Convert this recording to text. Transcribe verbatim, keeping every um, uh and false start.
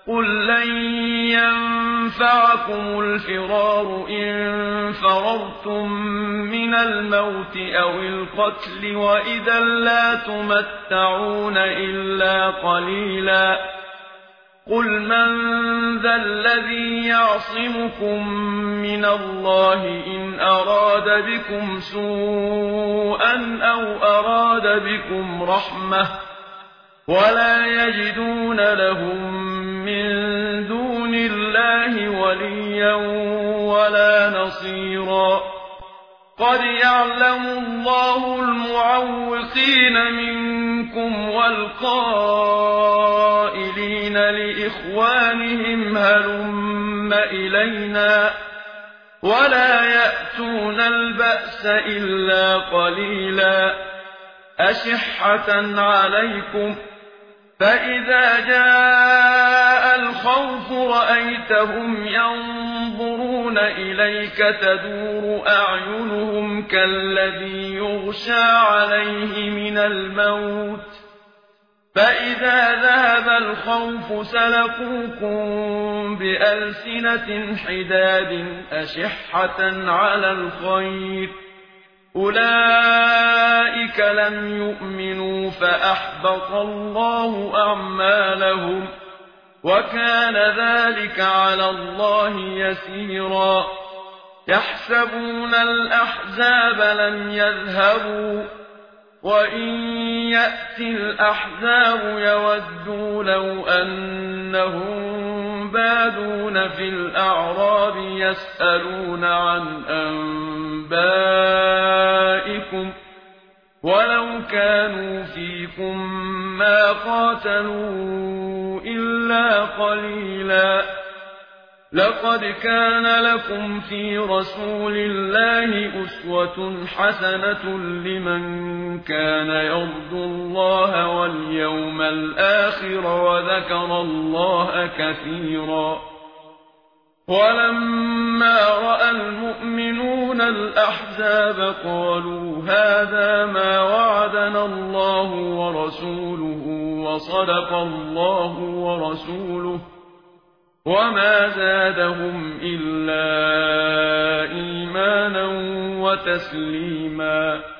قل لن ينفعكم الفرار إن فررتم من الموت أو القتل وإذا لا تمتعون إلا قليلا قل من ذا الذي يعصمكم من الله إن أراد بكم سوءا أو أراد بكم رحمة ولا يجدون لهم من دون الله وليا ولا نصيرا قد يعلم الله المعوقين منكم والقائلين لإخوانهم هلم إلينا ولا يأتون البأس إلا قليلا أشحة عليكم فإذا جاء الخوف رأيتهم ينظرون إليك تدور أعينهم كالذي يغشى عليه من الموت فإذا ذهب الخوف سلقوكم بألسنة حداد أشحة على الخير أولئك لم يؤمنوا فأحبط الله أعمالهم وكان ذلك على الله يسيرا يحسبون الأحزاب لم يذهبوا وإن يأتي الأحزاب يودوا لو أنهم بادون في الأعراب يسألون عن أنبائكم ولو كانوا فيكم ما قاتلوا إلا قليلا لقد كان لكم في رسول الله أسوة حسنة لمن كان يرجو الله واليوم الآخر وذكر الله كثيرا ولما رأى المؤمنون الأحزاب قالوا هذا ما وعدنا الله ورسوله وصدق الله ورسوله وما زادهم إلا إيمانا وتسليما